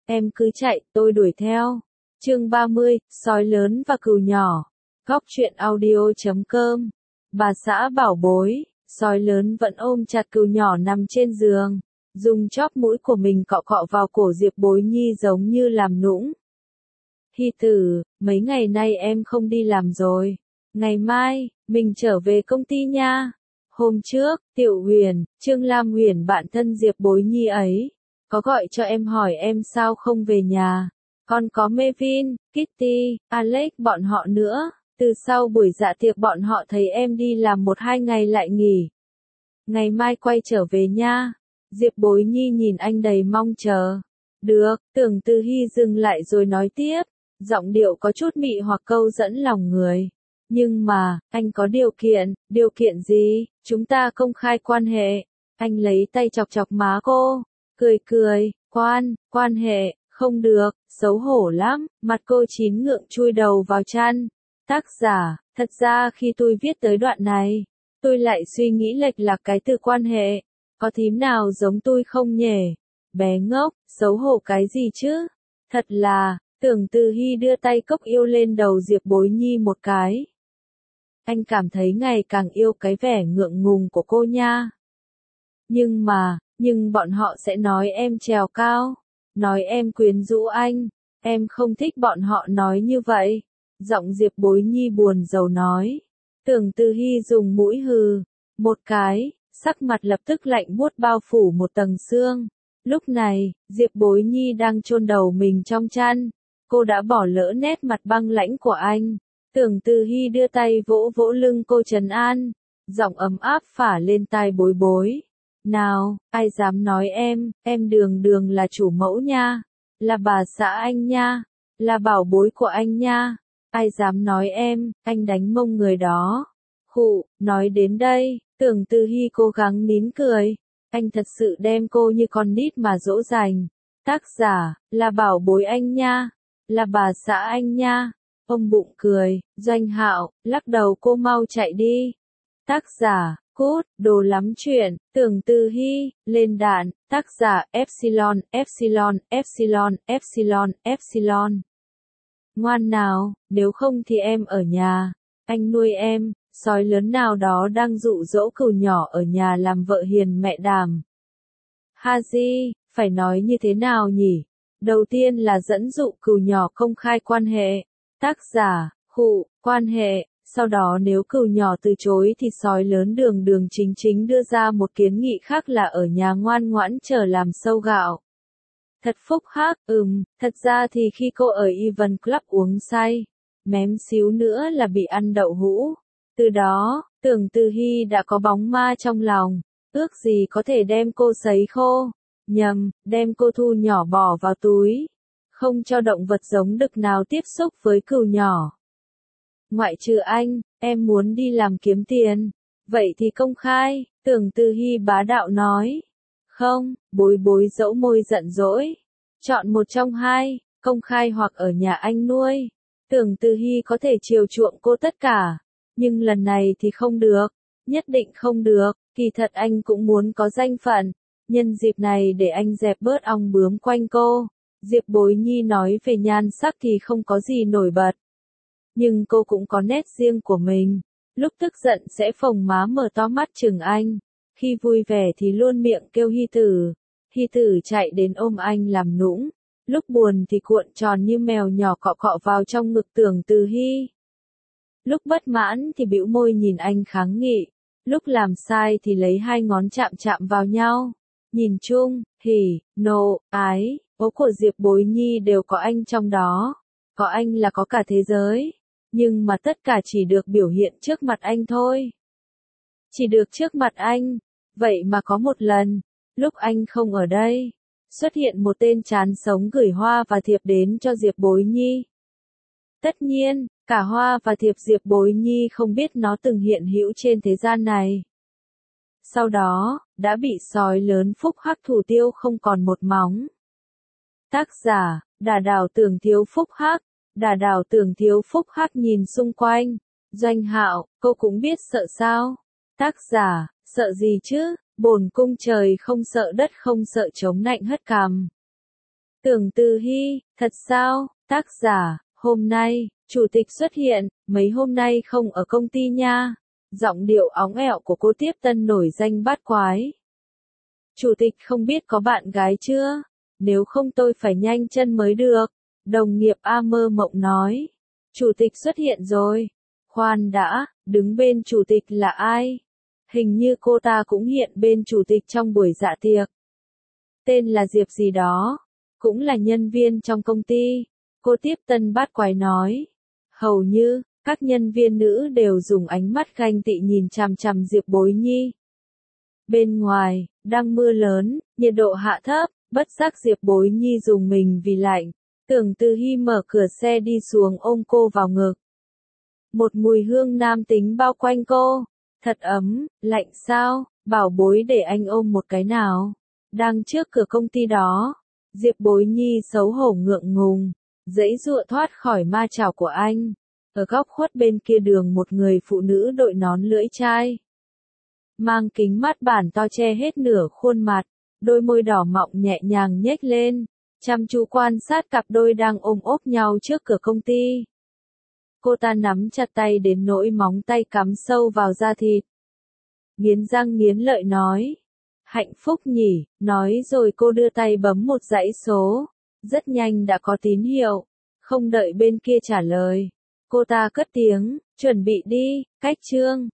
em cứ chạy, tôi đuổi theo. Chương 30, sói lớn và cừu nhỏ. Góc truyện audio.com. Bà xã bảo bối, sói lớn vẫn ôm chặt cừu nhỏ nằm trên giường, dùng chóp mũi của mình cọ cọ vào cổ Diệp Bối Nhi giống như làm nũng. Hi tử, mấy ngày nay em không đi làm rồi. Ngày mai, mình trở về công ty nha. Hôm trước, Tiểu Huyền, Trương Lam Huyền bạn thân Diệp Bối Nhi ấy, có gọi cho em hỏi em sao không về nhà. Còn có Mevin, Kitty, Alex bọn họ nữa. Từ sau buổi dạ tiệc bọn họ thấy em đi làm 1-2 ngày lại nghỉ. Ngày mai quay trở về nha. Diệp Bối Nhi nhìn anh đầy mong chờ. Được, Tưởng Từ Hy dừng lại rồi nói tiếp. Giọng điệu có chút mị hoặc câu dẫn lòng người. Nhưng mà, anh có điều kiện gì? Chúng ta công khai quan hệ. Anh lấy tay chọc chọc má cô, cười, quan hệ, không được, xấu hổ lắm, mặt cô chín ngượng chui đầu vào chăn. Tác giả, thật ra khi tôi viết tới đoạn này, tôi lại suy nghĩ lệch lạc cái từ quan hệ. Có thím nào giống tôi không nhỉ? Bé ngốc, xấu hổ cái gì chứ? Thật là, Tưởng Từ Hy đưa tay cốc yêu lên đầu Diệp Bối Nhi một cái. Anh cảm thấy ngày càng yêu cái vẻ ngượng ngùng của cô nha. Nhưng bọn họ sẽ nói em trèo cao, nói em quyến rũ anh, em không thích bọn họ nói như vậy. Giọng Diệp Bối Nhi buồn rầu nói. Tưởng Từ Hy dùng mũi hừ một cái, sắc mặt lập tức lạnh buốt bao phủ một tầng sương. Lúc này, Diệp Bối Nhi đang chôn đầu mình trong chăn, cô đã bỏ lỡ nét mặt băng lãnh của anh. Tưởng Từ Hy đưa tay vỗ vỗ lưng cô trấn an, giọng ấm áp phả lên tai Bối Bối. Nào, ai dám nói em đường là chủ mẫu nha, là bà xã anh nha, là bảo bối của anh nha. Ai dám nói anh đánh mông người đó. Khụ, nói đến đây, Tưởng Từ Hy cố gắng nín cười. Anh thật sự đem cô như con nít mà dỗ dành. Tác giả, là bảo bối anh nha, là bà xã anh nha. Ông bụng cười, Doanh Hạo, lắc đầu cô mau chạy đi. Tác giả, cút, đồ lắm chuyện, Tưởng Từ Hy, lên đạn, tác giả, Epsilon. Ngoan nào, nếu không thì em ở nhà, anh nuôi em. Sói lớn nào đó đang dụ dỗ cừu nhỏ ở nhà làm vợ hiền mẹ đảm. Haji, phải nói như thế nào nhỉ? Đầu tiên là dẫn dụ cừu nhỏ công khai quan hệ. Tác giả, quan hệ. Sau đó nếu cừu nhỏ từ chối thì sói lớn đường chính đưa ra một kiến nghị khác là ở nhà ngoan ngoãn chờ làm sâu gạo. Thật phúc hắc, thật ra thì khi cô ở Even Club uống say, mém xíu nữa là bị ăn đậu hũ. Từ đó, Tưởng Từ Hy đã có bóng ma trong lòng, ước gì có thể đem cô sấy khô, đem cô thu nhỏ bỏ vào túi, không cho động vật giống đực nào tiếp xúc với cừu nhỏ. Ngoại trừ anh, em muốn đi làm kiếm tiền, vậy thì công khai, Tưởng Từ Hy bá đạo nói. Không, Bối Bối dẫu môi giận dỗi, chọn một trong hai, công khai hoặc ở nhà anh nuôi. Tưởng Từ Hy có thể chiều chuộng cô tất cả. Nhưng lần này thì không được, nhất định không được, kỳ thật anh cũng muốn có danh phận, nhân dịp này để anh dẹp bớt ong bướm quanh cô. Diệp Bối Nhi nói về nhan sắc thì không có gì nổi bật, nhưng cô cũng có nét riêng của mình, lúc tức giận sẽ phồng má mở to mắt chừng anh, khi vui vẻ thì luôn miệng kêu Hy tử chạy đến ôm anh làm nũng, lúc buồn thì cuộn tròn như mèo nhỏ cọ cọ vào trong ngực Tưởng Từ Hy. Lúc bất mãn thì bĩu môi nhìn anh kháng nghị, lúc làm sai thì lấy hai ngón chạm vào nhau. Nhìn chung, hỉ, nộ, ái, ố của Diệp Bối Nhi đều có anh trong đó. Có anh là có cả thế giới. Nhưng mà tất cả chỉ được biểu hiện trước mặt anh thôi. Chỉ được trước mặt anh. Vậy mà có một lần, lúc anh không ở đây, xuất hiện một tên chán sống gửi hoa và thiệp đến cho Diệp Bối Nhi. Tất nhiên, cả hoa và thiệp Diệp Bối Nhi không biết nó từng hiện hữu trên thế gian này. Sau đó, đã bị sói lớn phúc hắc thủ tiêu không còn một móng. Tác giả, Đà Đào Tưởng Thiếu Phúc Hắc. Đà Đào Tưởng Thiếu Phúc Hắc nhìn xung quanh. Doanh Hạo, cô cũng biết sợ sao? Tác giả, sợ gì chứ? Bổn cung trời không sợ đất không sợ chống nạnh hất cằm. Tưởng Từ Hy, thật sao? Tác giả, hôm nay, chủ tịch xuất hiện, mấy hôm nay không ở công ty nha. Giọng điệu óng ẹo của cô tiếp tân nổi danh bát quái. Chủ tịch không biết có bạn gái chưa? Nếu không tôi phải nhanh chân mới được. Đồng nghiệp A mơ mộng nói. Chủ tịch xuất hiện rồi. Khoan đã, đứng bên chủ tịch là ai? Hình như cô ta cũng hiện bên chủ tịch trong buổi dạ tiệc. Tên là Diệp gì đó. Cũng là nhân viên trong công ty. Cô tiếp tân bát quái nói. Hầu như, các nhân viên nữ đều dùng ánh mắt ganh tị nhìn chằm chằm Diệp Bối Nhi. Bên ngoài, đang mưa lớn, nhiệt độ hạ thấp, bất giác Diệp Bối Nhi dùng mình vì lạnh. Tưởng Từ Hy mở cửa xe đi xuống ôm cô vào ngực. Một mùi hương nam tính bao quanh cô. Thật ấm, lạnh sao, bảo bối để anh ôm một cái nào. Đang trước cửa công ty đó, Diệp Bối Nhi xấu hổ ngượng ngùng, giãy giụa thoát khỏi ma chảo của anh. Ở góc khuất bên kia đường một người phụ nữ đội nón lưỡi chai. Mang kính mắt bản to che hết nửa khuôn mặt, đôi môi đỏ mọng nhẹ nhàng nhếch lên, chăm chú quan sát cặp đôi đang ôm ốp nhau trước cửa công ty. Cô ta nắm chặt tay đến nỗi móng tay cắm sâu vào da thịt. Nghiến răng nghiến lợi nói. Hạnh phúc nhỉ, nói rồi cô đưa tay bấm một dãy số. Rất nhanh đã có tín hiệu. Không đợi bên kia trả lời. Cô ta cất tiếng, chuẩn bị đi, cách chương.